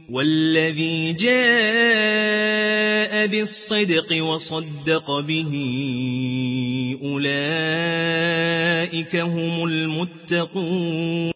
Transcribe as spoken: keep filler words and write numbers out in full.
والذي جاء بالصدق وصدق به أولئك هم المتقون